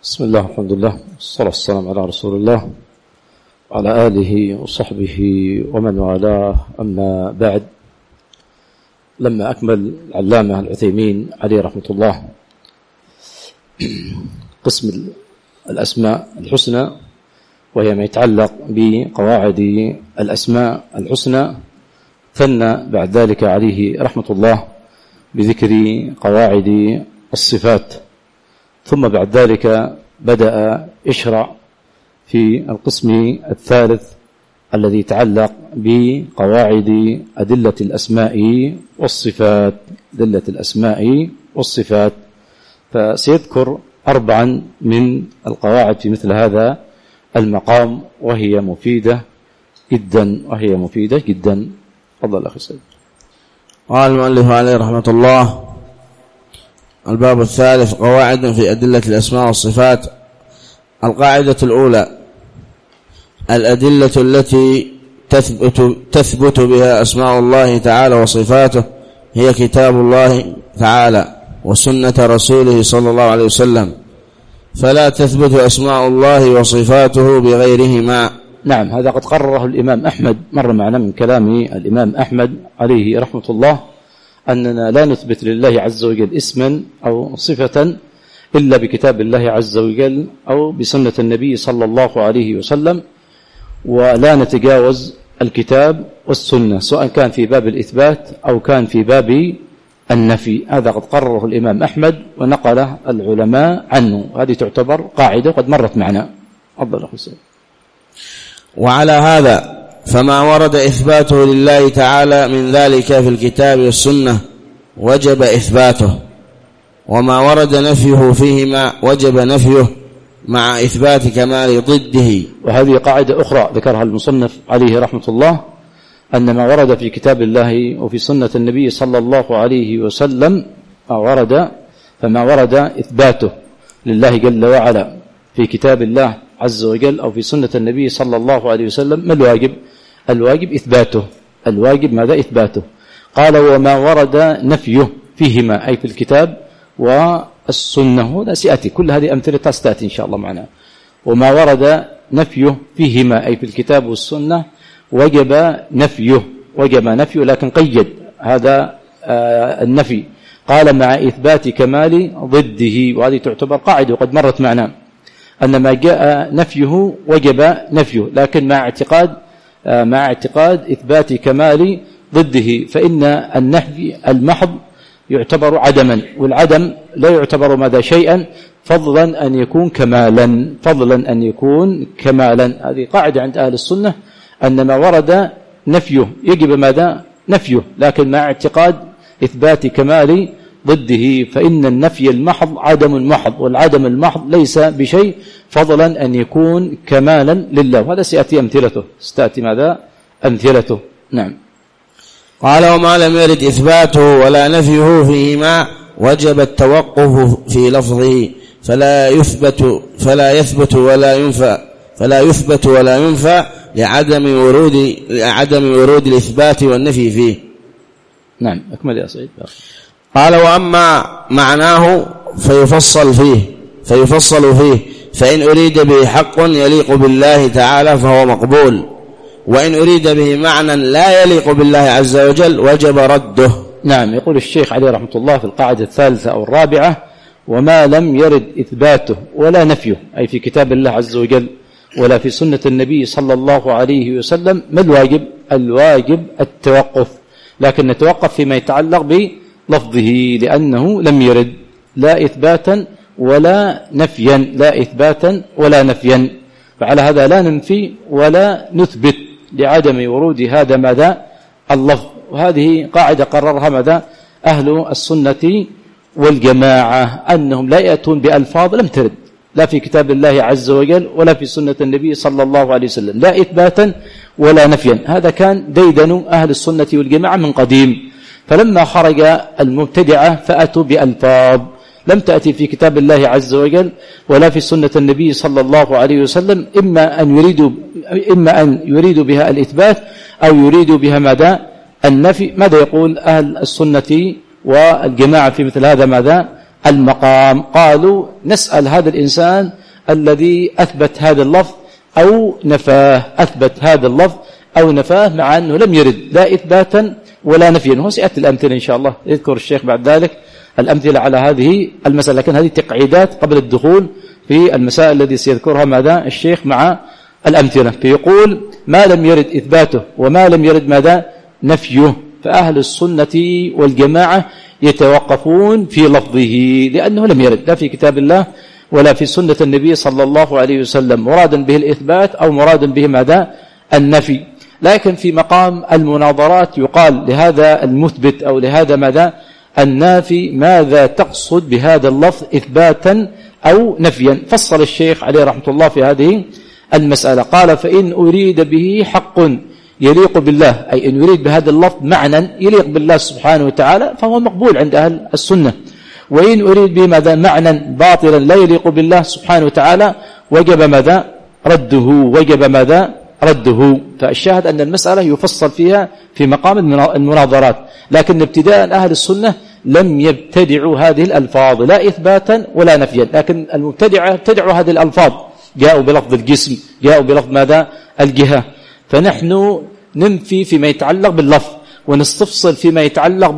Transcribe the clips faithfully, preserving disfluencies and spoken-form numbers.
بسم الله الحمد لله والصلاة والسلام على رسول الله وعلى آله وصحبه ومن والاه. أما بعد، لما أكمل العلامة العثيمين عليه رحمة الله قسم الأسماء الحسنى، وهي ما يتعلق بقواعد الأسماء الحسنى، ثنى بعد ذلك عليه رحمة الله بذكر قواعد الصفات، ثم بعد ذلك بدأ يشرع في القسم الثالث الذي يتعلق بقواعد أدلة الأسماء والصفات أدلة الأسماء والصفات فسيذكر أربعا من القواعد في مثل هذا المقام، وهي مفيدة جدا وهي مفيدة جدا. تفضل أخي سيد. قال المؤلف عليه رحمة الله: الباب الثالث، قواعد في أدلة الأسماء والصفات. القاعدة الأولى: الأدلة التي تثبت, تثبت بها أسماء الله تعالى وصفاته هي كتاب الله تعالى وسنة رسوله صلى الله عليه وسلم، فلا تثبت أسماء الله وصفاته بغيرهما. نعم، هذا قد قرره الإمام أحمد، مر معنا من كلام الإمام أحمد عليه رحمة الله أننا لا نثبت لله عز وجل اسما أو صفة إلا بكتاب الله عز وجل أو بسنة النبي صلى الله عليه وسلم، ولا نتجاوز الكتاب والسنة سواء كان في باب الإثبات أو كان في باب النفي. هذا قد قرره الإمام أحمد ونقله العلماء عنه، هذه تعتبر قاعدة قد مرت معنا. أفضل أخي سيد. وعلى هذا فما ورد إثباته لله تعالى من ذلك في الكتاب والسنة وجب إثباته، وما ورد نفيه فيهما وجب نفيه مع إثبات كمال ضده. وهذه قاعدة أخرى ذكرها المصنف عليه رحمة الله، أن ما ورد في كتاب الله وفي سنة النبي صلى الله عليه وسلم ما ورد فما ورد إثباته لله جل وعلا في كتاب الله عز وجل أو في سنة النبي صلى الله عليه وسلم، ما الواجب؟ الواجب إثباته. الواجب ماذا؟ إثباته. قال: وما ورد نفيه فيهما، أي في الكتاب والسنة. هذا سيأتي، كل هذه أمثلة ستأتي إن شاء الله معنا. وما ورد نفيه فيهما، أي في الكتاب والسنة، وجب نفيه وجب نفيه لكن قيد هذا آه النفي، قال: مع إثبات كمال ضده. وهذه تعتبر قاعدة وقد مرت معنا، أن ما جاء نفيه وجب نفيه لكن مع اعتقاد آه مع اعتقاد إثبات كمال ضده، فإن النفي المحض يعتبر عدما، والعدم لا يعتبر ماذا؟ شيئا، فضلا أن يكون كمالا فضلا أن يكون كمالا. هذه قاعدة عند أهل السنة، أن ما ورد نفيه يجب ماذا؟ نفيه لكن مع اعتقاد إثبات كمال ضده، فإن النفي المحض عدم محض، والعدم المحض ليس بشيء، فضلا أن يكون كمالا لله. وهذا سيأتي أمثلته ستأتي ماذا؟ أمثلته. نعم. قال: وما لم يرد إثباته ولا نفيه فيهما وجب التوقف في لفظه، فلا يثبت فلا يثبت ولا ينفى فلا يثبت ولا ينفى لعدم ورود لعدم ورود الإثبات والنفي فيه. نعم، أكمل يا سيد. قال: وأما معناه فيفصل فيه فيفصل فيه فإن أريد به حق يليق بالله تعالى فهو مقبول، وإن أريد به معنى لا يليق بالله عز وجل وجب رده. نعم، يقول الشيخ عليه رحمة الله في القاعدة الثالثة أو الرابعة: وما لم يرد إثباته ولا نفيه، أي في كتاب الله عز وجل ولا في سنة النبي صلى الله عليه وسلم، ما الواجب؟ الواجب التوقف، لكن نتوقف فيما يتعلق بلفظه لأنه لم يرد لا إثباتا ولا نفيا لا إثباتا ولا نفيا، فعلى هذا لا ننفي ولا نثبت لعدم ورود هذا ماذا؟ اللفظ. وهذه قاعدة قررها ماذا؟ أهل السنة والجماعة، أنهم لا يأتون بألفاظ لم ترد لا في كتاب الله عز وجل ولا في سنة النبي صلى الله عليه وسلم، لا إثباتا ولا نفيا. هذا كان ديدن أهل السنة والجماعة من قديم، فلما خرج المبتدعة فأتوا بألفاظ لم تأتي في كتاب الله عز وجل ولا في سنة النبي صلى الله عليه وسلم، إما أن يريدوا إما أن يريدوا بها الإثبات أو يريدوا بها ماذا؟ النفي. ماذا يقول أهل السنة والجماعة في مثل هذا؟ ماذا؟ المقام. قالوا نسأل هذا الإنسان الذي أثبت هذا اللفظ أو نفاه، أثبت هذا اللفظ أو نفاه، مع أنه لم يرد لا إثباتا ولا نفيا. هو سيأتي الأمثلة إن شاء الله، يذكر الشيخ بعد ذلك الأمثلة على هذه المسألة، لكن هذه تقعيدات قبل الدخول في المسائل التي سيذكرها ماذا الشيخ مع الأمثلة. فيقول ما لم يرد إثباته وما لم يرد ماذا نفيه، فأهل السنة والجماعة يتوقفون في لفظه لأنه لم يرد لا في كتاب الله ولا في سنة النبي صلى الله عليه وسلم، مرادا به الإثبات أو مرادا به ماذا النفي. لكن في مقام المناظرات يقال لهذا المثبت أو لهذا ماذا النافي ماذا تقصد بهذا اللفظ إثباتا أو نفيا. فصل الشيخ عليه رحمة الله في هذه المسألة، قال فإن أريد به حق يليق بالله، أي إن يريد بهذا اللفظ معنى يليق بالله سبحانه وتعالى فهو مقبول عند أهل السنة، وإن أريد به ماذا معنى باطلا لا يليق بالله سبحانه وتعالى وجب ماذا رده، وجب ماذا رده. فالشاهد أن المسألة يفصل فيها في مقام المناظرات، لكن ابتداء أهل السنة لم يبتدعوا هذه الألفاظ لا إثباتا ولا نفيا، لكن المبتدعة ابتدعوا هذه الألفاظ، جاءوا بلفظ الجسم، جاءوا بلفظ ماذا الجهة. فنحن ننفي فيما يتعلق باللفظ ونستفصل فيما يتعلق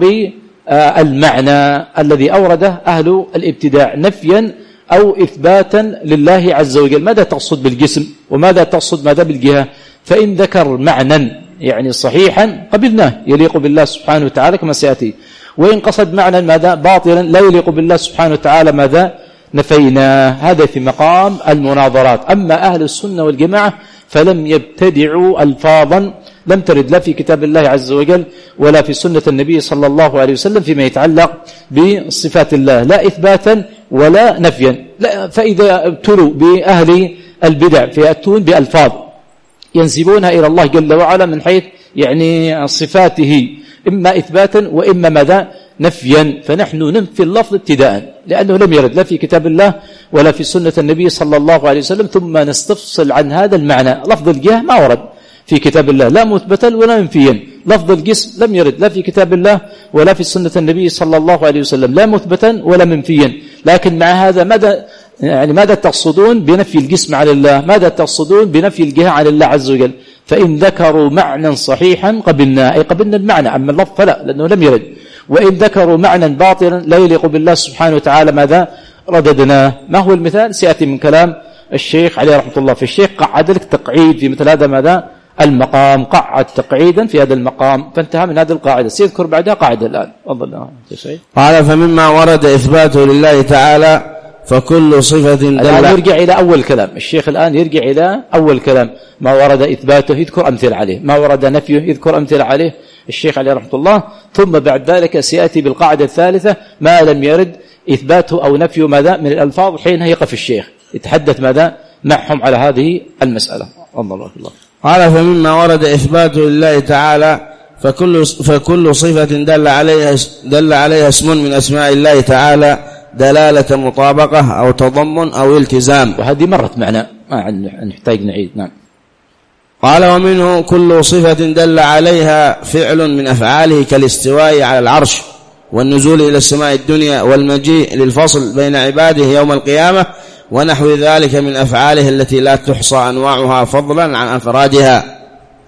بالمعنى الذي أورده أهل الابتداع نفيا أو إثباتا لله عز وجل. ماذا تقصد بالجسم وماذا تقصد ماذا بالجهة؟ فإن ذكر معنى يعني صحيحا قبلناه يليق بالله سبحانه وتعالى كما سيأتي، وإن قصد معنى ماذا باطلا لا يليق بالله سبحانه وتعالى ماذا نفينا. هذا في مقام المناظرات. أما أهل السنة والجماعة فلم يبتدعوا ألفاظا لم ترد لا في كتاب الله عز وجل ولا في سنة النبي صلى الله عليه وسلم فيما يتعلق بصفات الله لا إثباتا ولا نفيا. لا، فإذا ابتلوا بأهل البدع فيأتون بألفاظ ينسبونها إلى الله جل وعلا من حيث يعني صفاته إما إثباتا وإما ماذا نفيا، فنحن ننفي اللفظ ابتداء لأنه لم يرد لا في كتاب الله ولا في سنة النبي صلى الله عليه وسلم، ثم نستفصل عن هذا المعنى. لفظ الجهة ما ورد في كتاب الله لا مثبتا ولا منفيا، لفظ الجسم لم يرد لا في كتاب الله ولا في سنة النبي صلى الله عليه وسلم لا مثبتا ولا منفيا. لكن مع هذا ماذا يعني ماذا تقصدون بنفي الجسم عن الله؟ ماذا تقصدون بنفي الجهة عن الله عز وجل؟ فإن ذكروا معنى صحيحا قبلنا، أي قبلنا المعنى، أما اللفظ فلا لأنه لم يرد. وإن ذكروا معنى باطلا لا يليق بالله سبحانه وتعالى ماذا رددناه. ما هو المثال؟ سيأتي من كلام الشيخ عليه رحمة الله. في الشيخ قعد لك تقعيد في مثل هذا ماذا المقام، قعد تقعيدا في هذا المقام فانتهى من هذه القاعدة، سيذكر بعدها قاعدة الآن. أفضل. قال فمما ورد إثباته لله تعالى فكل صفة دل. الآن يرجع إلى أول كلام الشيخ، الآن يرجع إلى أول كلام ما ورد إثباته يذكر أمثلة عليه، ما ورد نفيه يذكر أمثلة عليه الشيخ عليه رحمة الله، ثم بعد ذلك سيأتي بالقاعدة الثالثة ما لم يرد إثباته أو نفيه ماذا من الألفاظ، حينها يقف الشيخ يتحدث ماذا معهم على هذه المسألة. الله الله. قال فمما ورد إثباته لله تعالى فكل فكل صفة دل عليها دل عليها اسم من أسماء الله تعالى دلالة مطابقة أو تضمن أو التزام، وهذه مرت معنا ما نحتاج نعيد. نعم. قال ومنه كل صفة دل عليها فعل من أفعاله كالاستواء على العرش والنزول إلى السماء الدنيا والمجيء للفصل بين عباده يوم القيامة ونحو ذلك من أفعاله التي لا تحصى أنواعها فضلا عن أفرادها،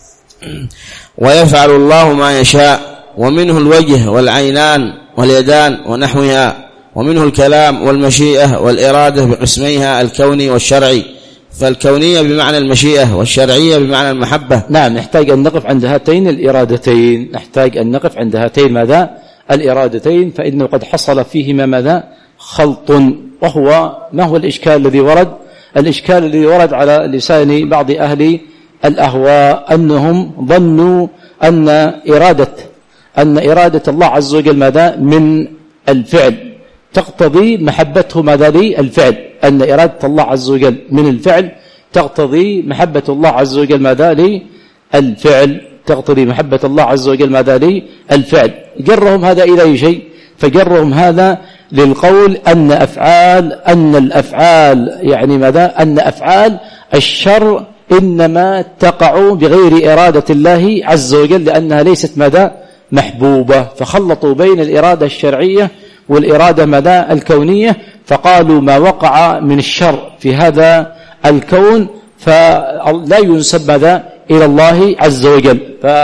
ويفعل الله ما يشاء. ومنه الوجه والعينان واليدان ونحوها، ومنه الكلام والمشيئة والإرادة بقسميها الكوني والشرعي، فالكونية بمعنى المشيئة والشرعية بمعنى المحبة. نعم، نحتاج أن نقف عند هاتين الإرادتين، نحتاج أن نقف عند هاتين ماذا الإرادتين، فإنه قد حصل فيهما ماذا خلط. وهو ما هو الإشكال الذي ورد؟ الإشكال الذي ورد على لسان بعض أهل الأهواء أنهم ظنوا أن إرادة أن إرادة الله عز وجل ماذا من الفعل تقتضي محبته ماذا للفعل، أن إرادة الله عز وجل من الفعل تقتضي محبة الله عز وجل ماذا للفعل، تقتضي محبة الله عز وجل ماذا للفعل. جرهم هذا إلى أي شيء؟ فجرهم هذا للقول أن أفعال أن الأفعال يعني ماذا أن أفعال الشر إنما تقع بغير إرادة الله عز وجل لأنها ليست ماذا محبوبة، فخلطوا بين الإرادة الشرعية والإرادة ماذا الكونية. فقالوا ما وقع من الشر في هذا الكون فلا ينسب ماذا إلى الله عز وجل.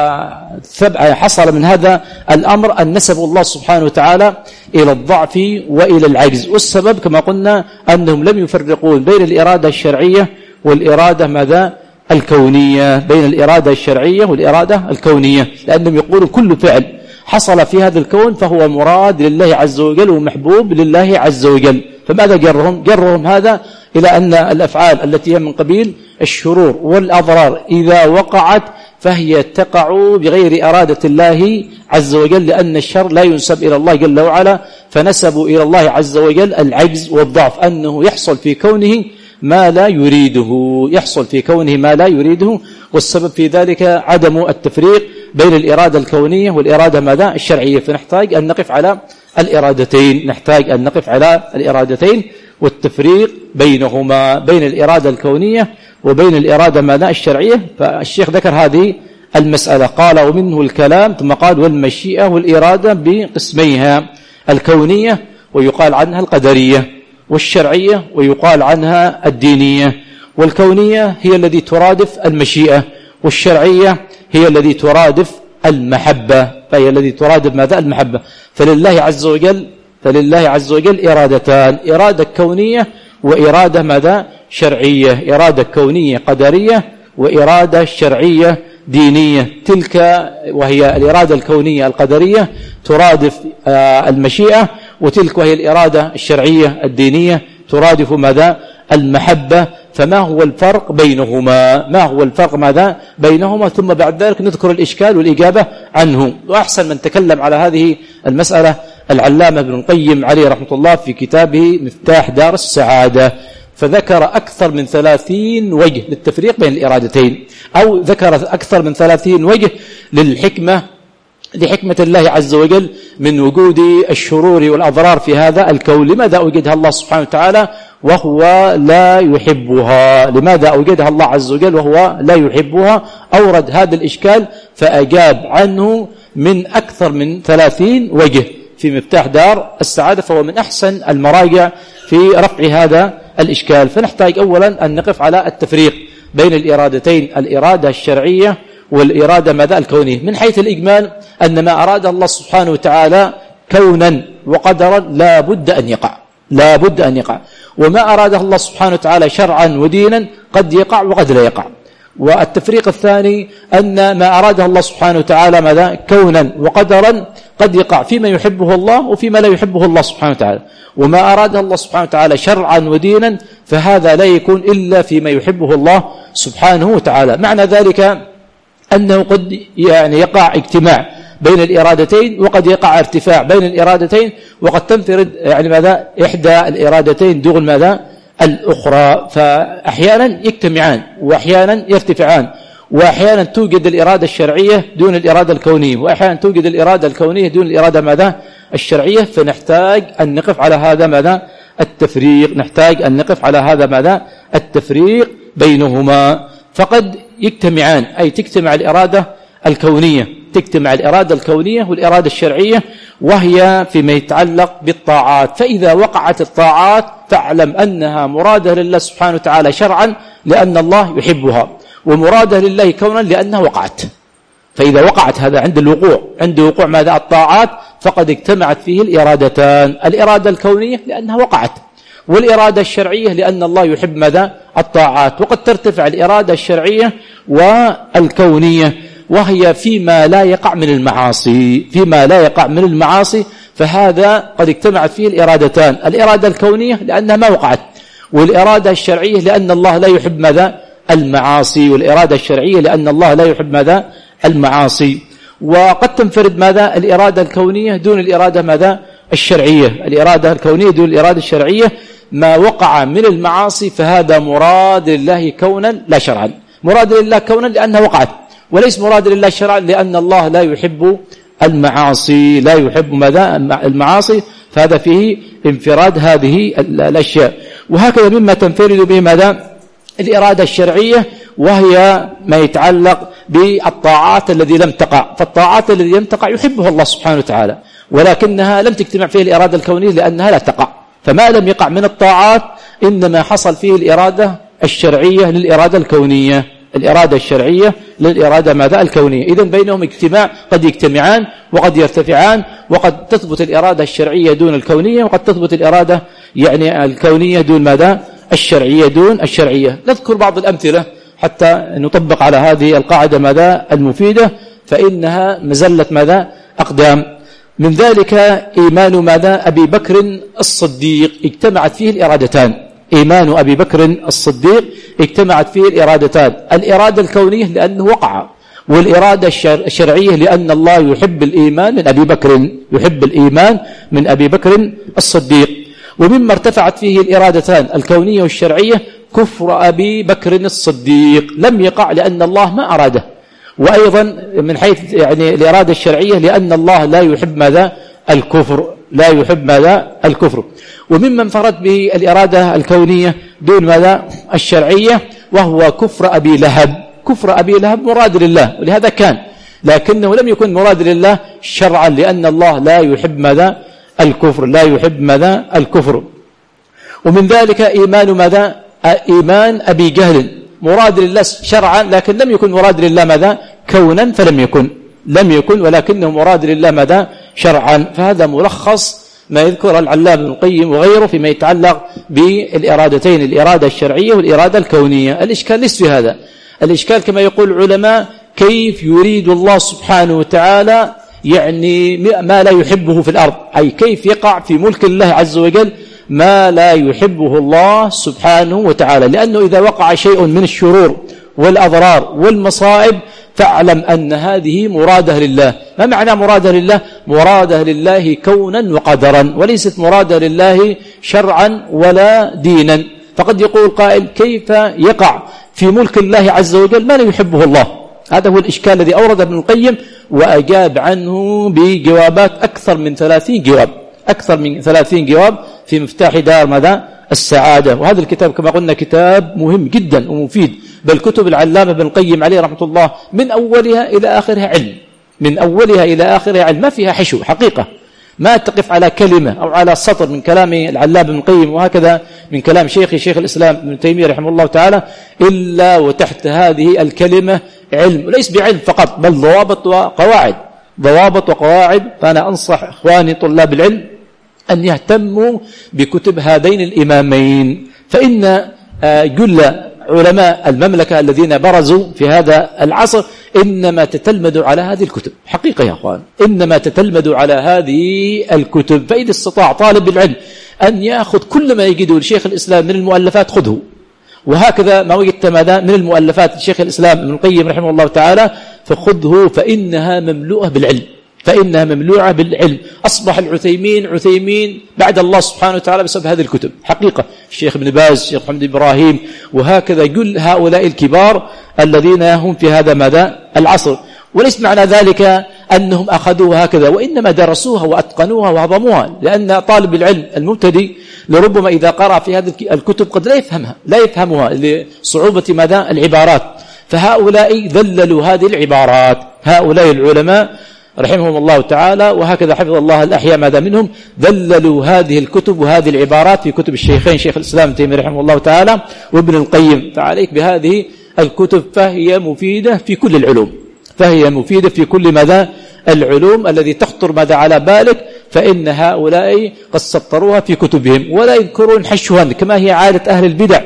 فحصل من هذا الأمر أن نسبوا الله سبحانه وتعالى إلى الضعف وإلى العجز. والسبب كما قلنا أنهم لم يفرقون بين الإرادة الشرعية والإرادة ماذا الكونية، بين الإرادة الشرعية والإرادة الكونية، لأنهم يقولون كل فعل حصل في هذا الكون فهو مراد لله عز وجل ومحبوب لله عز وجل. فماذا جرهم؟ جرهم هذا إلى أن الأفعال التي هي من قبيل الشرور والأضرار إذا وقعت فهي تقع بغير إرادة الله عز وجل، لأن الشر لا ينسب إلى الله جل وعلا، فنسبوا إلى الله عز وجل العجز والضعف، أنه يحصل في كونه ما لا يريده، يحصل في كونه ما لا يريده. والسبب في ذلك عدم التفريق بين الإرادة الكونية والإرادة ماذا الشرعية. فنحتاج أن نقف على الإرادتين، نحتاج أن نقف على الإرادتين والتفريق بينهما، بين الإرادة الكونية وبين الإرادة ماذا الشرعية. فالشيخ ذكر هذه المسألة، قال ومنه الكلام، ثم قال والمشيئة والإرادة بقسميها، الكونية ويقال عنها القدرية، والشرعية ويقال عنها الدينية. والكونية هي التي ترادف المشيئة، والشرعية هي التي ترادف المحبة، فهي التي ترادف ماذا المحبة. فلله عز وجل فلله عز وجل إرادتان، إرادة كونية وإرادة ماذا شرعية، إرادة كونية قدرية وإرادة شرعية دينية. تلك وهي الإرادة الكونية القدرية ترادف المشيئة، وتلك وهي الإرادة الشرعية الدينية ترادف ماذا المحبة. فما هو الفرق بينهما؟ ما هو الفرق ماذا بينهما؟ ثم بعد ذلك نذكر الإشكال والإجابة عنه. وأحسن من تكلم على هذه المسألة العلامة ابن القيم عليه رحمة الله في كتابه مفتاح دار السعادة، فذكر أكثر من ثلاثين وجه للتفريق بين الإرادتين، أو ذكر أكثر من ثلاثين وجه للحكمة لحكمة الله عز وجل من وجود الشرور والأضرار في هذا الكون. لماذا أوجدها الله سبحانه وتعالى وهو لا يحبها؟ لماذا أوجدها الله عز وجل وهو لا يحبها؟ أورد هذا الإشكال فأجاب عنه من أكثر من ثلاثين وجه في مفتاح دار السعادة، فهو من أحسن المراجع في رفع هذا الإشكال. فنحتاج أولا أن نقف على التفريق بين الإرادتين، الإرادة الشرعية والإرادة ماذا الكونية. من حيث الإجمال أن ما أراد الله سبحانه وتعالى كونا وقدرا لا بد أن يقع، لا بد أن يقع. وما أراده الله سبحانه وتعالى شرعا ودينا قد يقع وقد لا يقع. والتفريق الثاني أن ما أراده الله سبحانه وتعالى ماذا كونا وقدرا قد يقع فيما يحبه الله وفيما لا يحبه الله سبحانه وتعالى. وما أراده الله سبحانه وتعالى شرعا ودينا فهذا لا يكون إلا فيما يحبه الله سبحانه وتعالى. معنى ذلك أنه قد يعني يقع اجتماع بين الإرادتين، وقد يقع ارتفاع بين الإرادتين، وقد تنفرد يعني ماذا إحدى الإرادتين دون ماذا الأخرى. فأحيانا يجتمعان وأحيانا يرتفعان، وأحيانا توجد الإرادة الشرعية دون الإرادة الكونية، وأحيانا توجد الإرادة الكونية دون الإرادة ماذا الشرعية. فنحتاج أن نقف على هذا ماذا التفريق، نحتاج أن نقف على هذا ماذا التفريق بينهما. فقد يجتمعان، أي تجتمع الإرادة الكونية تجتمع الإرادة الكونية والإرادة الشرعية، وهي فيما يتعلق بالطاعات. فإذا وقعت الطاعات فاعلم أنها مرادة لله سبحانه وتعالى شرعا لأن الله يحبها، ومرادة لله كونا لأنها وقعت. فإذا وقعت هذا عند الوقوع عند وقوع ماذا الطاعات فقد اجتمعت فيه الإرادتان، الإرادة الكونية لأنها وقعت، والإرادة الشرعية لأن الله يحب ماذا الطاعات. وقد ترتفع الإرادة الشرعية والكونية، وهي فيما لا يقع من المعاصي، فيما لا يقع من المعاصي فهذا قد اجتمعت فيه الإرادتان، الإرادة الكونية لأنها ما وقعت، والإرادة الشرعية لأن الله لا يحب ماذا المعاصي، والإرادة الشرعية لأن الله لا يحب ماذا المعاصي. وقد تنفرد ماذا الإرادة الكونية دون الإرادة ماذا الشرعية، الإرادة الكونية دون الإرادة الشرعية. ما وقع من المعاصي فهذا مراد لله كونا لا شرعا، مراد لله كونا لأنها وقعت، وليس مراد لله شرعا لأن الله لا يحب المعاصي، لا يحب ماذا المعاصي. فهذا فيه انفراد هذه الأشياء. وهكذا مما تنفرد به ماذا الإرادة الشرعية، وهي ما يتعلق بالطاعات الذي لم تقع. فالطاعات الذي لم تقع يحبها الله سبحانه وتعالى، ولكنها لم تجتمع فيه الإرادة الكونية لأنها لا تقع. فما لم يقع من الطاعات إنما حصل فيه الإرادة الشرعية للإرادة الكونية، الإرادة الشرعية للإرادة ماذا الكونية. إذن بينهم اجتماع، قد يجتمعان وقد يرتفعان، وقد تثبت الإرادة الشرعية دون الكونية، وقد تثبت الإرادة يعني الكونية دون ماذا الشرعية دون الشرعية. نذكر بعض الأمثلة حتى نطبق على هذه القاعدة ماذا المفيدة، فإنها مزلة ماذا أقدام. من ذلك إيمان ماذا أبي بكر الصديق، اجتمعت فيه الإرادتان. إيمان أبي بكر الصديق اجتمعت فيه الإرادتان، الإرادة الكونية لأنه وقع، والإرادة الشرعية لأن الله يحب الإيمان من أبي بكر، يحب الإيمان من أبي بكر الصديق. ومما ارتفعت فيه الإرادتان الكونية والشرعية كفر أبي بكر الصديق، لم يقع لأن الله ما أراده. وأيضا من حيث يعني الإرادة الشرعية لأن الله لا يحب ماذا الكفر، لا يحب ماذا الكفر. ومما انفرد به الإرادة الكونية دون ماذا الشرعية وهو كفر أبي لهب. كفر أبي لهب مراد لله ولهذا كان، لكنه لم يكن مراد لله شرعا لأن الله لا يحب ماذا الكفر، لا يحب ماذا الكفر. ومن ذلك إيمان ماذا إيمان أبي جهل مراد لله شرعا، لكن لم يكن مراد لله ماذا كونا، فلم يكن لم يكن ولكنه مراد لله ماذا شرعا. فهذا ملخص ما يذكر العلامة ابن القيم وغيره فيما يتعلق بالإرادتين، الإرادة الشرعية والإرادة الكونية. الإشكال ليس في هذا، الإشكال كما يقول العلماء كيف يريد الله سبحانه وتعالى يعني ما لا يحبه في الأرض، أي كيف يقع في ملك الله عز وجل ما لا يحبه الله سبحانه وتعالى. لأنه إذا وقع شيء من الشرور والأضرار والمصائب فاعلم أن هذه مرادة لله. ما معنى مرادة لله؟ مرادة لله كونا وقدرا، وليست مرادة لله شرعا ولا دينا. فقد يقول قائل كيف يقع في ملك الله عز وجل ما لا يحبه الله؟ هذا هو الإشكال الذي أورد ابن القيم، وأجاب عنه بجوابات أكثر من ثلاثين جواب، أكثر من ثلاثين جواب في مفتاح دار ماذا السعادة. وهذا الكتاب كما قلنا كتاب مهم جدا ومفيد، بل كتب العلامة ابن القيم عليه رحمة الله من أولها إلى آخرها علم، من أولها إلى آخرها علم، ما فيها حشو حقيقة، ما تقف على كلمة أو على سطر من كلام العلامة ابن القيم وهكذا من كلام شيخي شيخ الإسلام ابن تيمية رحمه الله تعالى إلا وتحت هذه الكلمة علم، وليس بعلم فقط بل ضوابط وقواعد، ضوابط وقواعد. فأنا أنصح إخواني طلاب العلم أن يهتموا بكتب هذين الإمامين، فإن جل علماء المملكة الذين برزوا في هذا العصر إنما تتلمذوا على هذه الكتب حقيقة يا أخوان، إنما تتلمذوا على هذه الكتب. فإذا استطاع طالب العلم أن يأخذ كل ما يجده لشيخ الإسلام من المؤلفات خذه، وهكذا ما وجدت ماذا من المؤلفات شيخ الإسلام ابن القيم رحمه الله تعالى فخذه، فإنها مملوءة بالعلم، فإنها مملوءة بالعلم. أصبح العثيمين عثيمين بعد الله سبحانه وتعالى بسبب هذه الكتب حقيقة، الشيخ ابن باز، الشيخ محمد إبراهيم، وهكذا كل هؤلاء الكبار الذين هم في هذا ماذا العصر. وليس معنى ذلك أنهم أخذوها هكذا، وإنما درسوها وأتقنوها وهضموها، لأن طالب العلم المبتدئ لربما إذا قرأ في هذه الكتب قد لا يفهمها لا يفهمها لصعوبة ماذا العبارات. فهؤلاء ذللوا هذه العبارات، هؤلاء العلماء رحمهم الله تعالى وهكذا حفظ الله الأحياء ماذا منهم ذللوا هذه الكتب وهذه العبارات في كتب الشيخين شيخ الإسلام تيمية رحمه الله تعالى وابن القيم. فعليك بهذه الكتب، فهي مفيدة في كل العلوم، فهي مفيدة في كل ماذا العلوم الذي تخطر ماذا على بالك، فإن هؤلاء قد سطروها في كتبهم ولا يذكرون حشوا كما هي عادة أهل البدع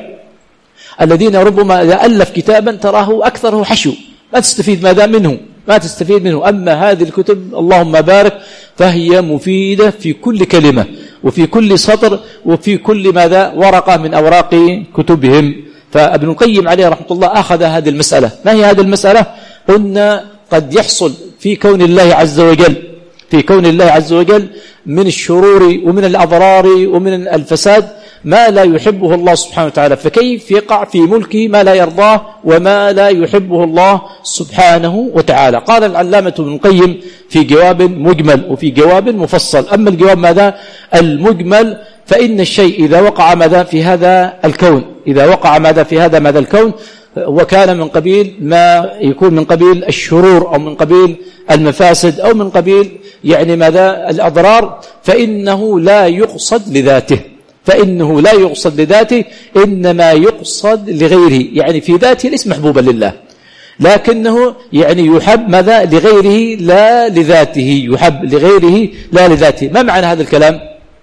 الذين ربما إذا ألف كتابا تراه أكثره حشو، ما تستفيد ماذا منه، ما تستفيد منه. أما هذه الكتب اللهم بارك فهي مفيدة في كل كلمة وفي كل سطر وفي كل ماذا ورقة من أوراق كتبهم. فابن القيم عليه رحمة الله أخذ هذه المسألة. ما هي هذه المسألة؟ قلنا قد يحصل في كون الله عز وجل في كون الله عز وجل من الشرور ومن الأضرار ومن الفساد ما لا يحبه الله سبحانه وتعالى، فكيف يقع في ملكه ما لا يرضاه وما لا يحبه الله سبحانه وتعالى؟ قال العلامة ابن القيم في جواب مجمل وفي جواب مفصل. أما الجواب ماذا المجمل فإن الشيء إذا وقع ماذا في هذا الكون، إذا وقع ماذا في هذا ماذا الكون وكان من قبيل ما يكون من قبيل الشرور أو من قبيل المفاسد أو من قبيل يعني ماذا الأضرار، فإنه لا يقصد لذاته، فإنه لا يقصد لذاته، إنما يقصد لغيره، يعني في ذاته ليس محبوبا لله، لكنه يعني يحب ماذا لغيره لا لذاته، يحب لغيره لا لذاته. ما معنى هذا الكلام؟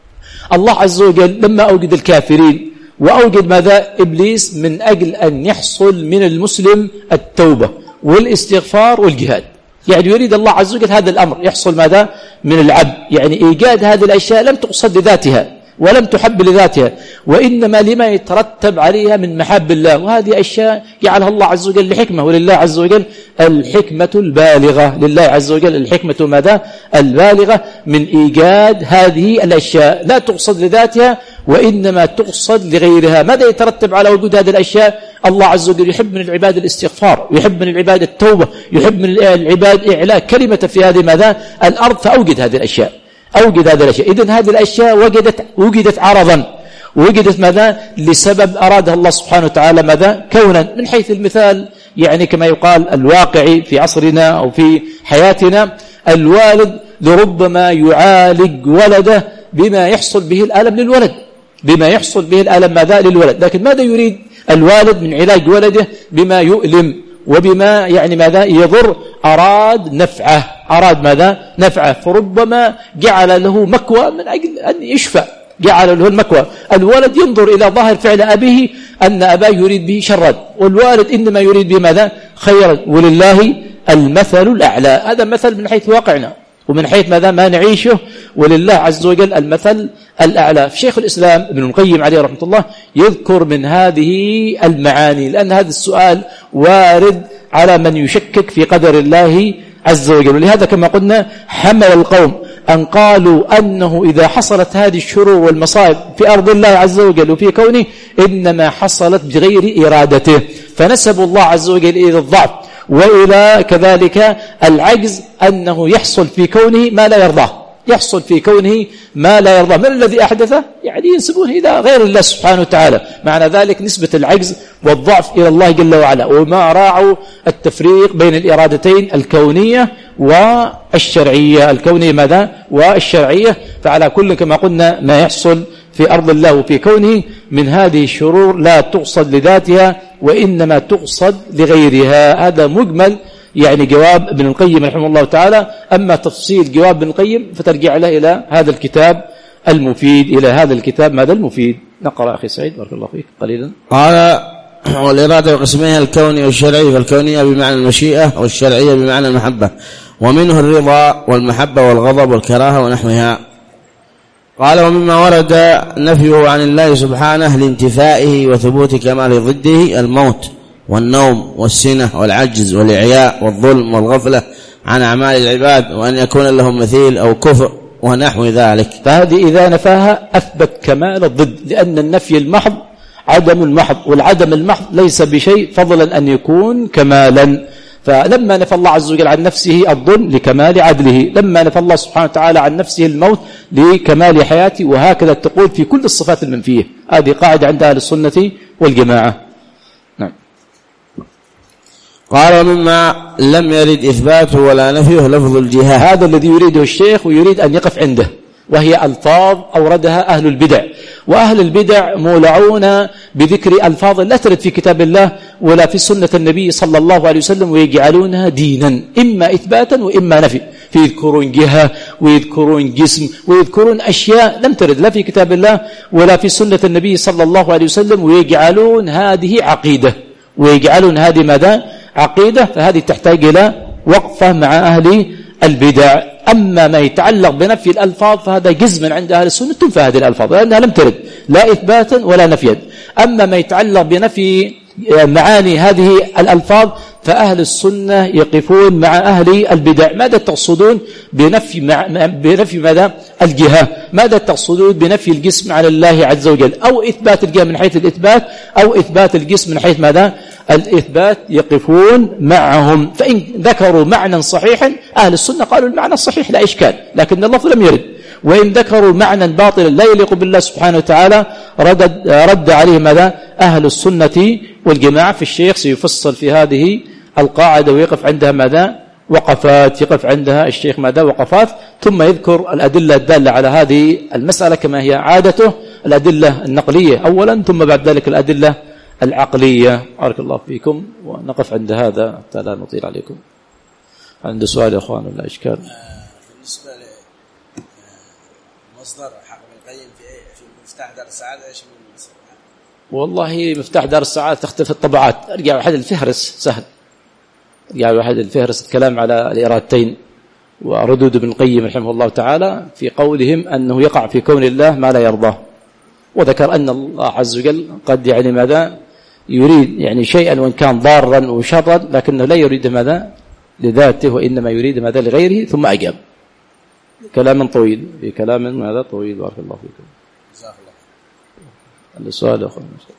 الله عز وجل لما أوجد الكافرين وأوجد ماذا إبليس من أجل أن يحصل من المسلم التوبة والاستغفار والجهاد، يعني يريد الله عز وجل هذا الأمر يحصل ماذا من العبد، يعني إيجاد هذه الأشياء لم تقصد لذاتها ولم تحب لذاتها، وإنما لما يترتب عليها من محاب الله، وهذه أشياء جعلها الله عز وجل لحكمة، ولله عز وجل الحكمة البالغة، لله عز وجل الحكمة ماذا البالغة من إيجاد هذه الأشياء، لا تقصد لذاتها وإنما تقصد لغيرها. ماذا يترتب على وجود هذه الأشياء؟ الله عز وجل يحب من العباد الاستغفار، يحب من العباد التوبة، يحب من العباد إعلاء كلمة في هذه ماذا الأرض، فأوجد هذه الأشياء، أوجد هذه الأشياء. إذن هذه الأشياء وجدت وجدت عرضا، وجدت ماذا لسبب أرادها الله سبحانه وتعالى ماذا كونا. من حيث المثال يعني كما يقال الواقعي في عصرنا أو في حياتنا، الوالد لربما يعالج ولده بما يحصل به الألم للولد، بما يحصل به الألم ماذا للولد، لكن ماذا يريد الوالد من علاج ولده بما يؤلم وبما يعني ماذا يضر؟ أراد نفعه، أراد ماذا نفعه، فربما جعل له مكوى من أجل أن يشفى، جعل له المكوى. الولد ينظر إلى ظاهر فعل أبيه أن أباه يريد به شرا، والوالد إنما يريد به ماذا خيرا، ولله المثل الأعلى. هذا مثل من حيث واقعنا ومن حيث ماذا ما نعيشه، ولله عز وجل المثل الأعلى. في شيخ الإسلام ابن القيم عليه رحمة الله يذكر من هذه المعاني، لأن هذا السؤال وارد على من يشكك في قدر الله عز وجل، ولهذا كما قلنا حمل القوم أن قالوا أنه إذا حصلت هذه الشرور والمصائب في أرض الله عز وجل وفي كونه إنما حصلت بغير إرادته، فنسبوا الله عز وجل إلى الضعف وإلى كذلك العجز، أنه يحصل في كونه ما لا يرضاه، يحصل في كونه ما لا يرضاه. من الذي أحدثه؟ يعني ينسبونه إلى غير الله سبحانه وتعالى، معنى ذلك نسبة العجز والضعف إلى الله جل وعلا، وما راعوا التفريق بين الإرادتين الكونية والشرعية، الكونية ماذا والشرعية. فعلى كل كما قلنا ما يحصل في أرض الله وفي كونه من هذه الشرور لا تقصد لذاتها وإنما تقصد لغيرها. هذا مجمل يعني جواب ابن القيم رحمه الله تعالى. أما تفصيل جواب ابن القيم فترجع له إلى هذا الكتاب المفيد، إلى هذا الكتاب ماذا المفيد. نقرأ أخي سعيد بارك الله فيك قليلا. قال والإرادة بقسمها الكوني والشرعي، فالكونية بمعنى المشيئة والشرعية بمعنى المحبة، ومنه الرضا والمحبة والغضب والكراهة ونحوها. قال ومما ورد نفيه عن الله سبحانه لانتفائه وثبوت كمال ضده الموت والنوم والسنة والعجز والإعياء والظلم والغفلة عن أعمال العباد، وأن يكون لهم مثيل أو كفء ونحو ذلك. فهذه إذا نفاها أثبت كمال الضد، لأن النفي المحض عدم المحض، والعدم المحض ليس بشيء فضلا أن يكون كمالا. فلما نفى الله عز وجل عن نفسه الظلم لكمال عدله، لما نفى الله سبحانه وتعالى عن نفسه الموت لكمال حياته، وهكذا تقول في كل الصفات المنفية. هذه قاعدة عند أهل السنة والجماعة. نعم. قال مما لم يرد إثباته ولا نفيه لفظ الجهة، هذا الذي يريده الشيخ ويريد أن يقف عنده، وهي ألفاظ أوردها أهل البدع، وأهل البدع مولعون بذكر ألفاظ لا ترد في كتاب الله ولا في سنة النبي صلى الله عليه وسلم، ويجعلونها دينا إما إثباتا وإما نفي، فيذكرون جهة ويذكرون جسم ويذكرون أشياء لم ترد لا في كتاب الله ولا في سنة النبي صلى الله عليه وسلم، ويجعلون هذه عقيدة، ويجعلون هذه ماذا عقيدة. فهذه تحتاج إلى وقفة مع أهل البدع. أما ما يتعلق بنفي الألفاظ فهذا جزما عند أهل السنة تنفى هذه الألفاظ لأنها لم ترد لا إثباتا ولا نفيا. أما ما يتعلق بنفي معاني هذه الألفاظ فأهل السنة يقفون مع أهل البدع. ماذا تقصدون بنفي, مع بنفي ماذا الجهة؟ ماذا تقصدون بنفي الجسم على الله عز وجل؟ أو إثبات الجهة من حيث الإثبات أو إثبات الجسم من حيث ماذا الإثبات؟ يقفون معهم. فإن ذكروا معنى صحيحا أهل السنة قالوا المعنى الصحيح لا إشكال، لكن اللفظ لم يرد. وإن ذكروا معنى باطلا لا يليق بالله سبحانه وتعالى رد, رد عليه ماذا أهل السنة والجماعة. في الشيخ سيفصل في هذه القاعدة ويقف عندها ماذا وقفات، يقف عندها الشيخ ماذا وقفات، ثم يذكر الأدلة الدالة على هذه المسألة كما هي عادته، الأدلة النقلية أولا ثم بعد ذلك الأدلة العقلية. بارك الله فيكم، ونقف عند هذا حتى لا نطيل عليكم. عند سؤال يا أخوان ولا إشكال؟ بالنسبة لمصدر حق ابن القيم في في مفتاح دار السعادة ايش من المصدر؟ والله مفتاح دار السعادة تختلف الطبعات، ارجع واحد الفهرس سهل، ارجع واحد الفهرس الكلام على الإرادتين وردود ابن القيم رحمه الله تعالى في قولهم أنه يقع في كون الله ما لا يرضاه، وذكر أن الله عز وجل قد يعني ماذا يريد يعني شيئا وإن كان ضارا وشرا لكنه لا يريد ماذا لذاته وإنما يريد ماذا لغيره، ثم أجاب كلام طويل في كلام ماذا طويل. بارك الله فيكم. جزاك الله. السؤال يا أخوان.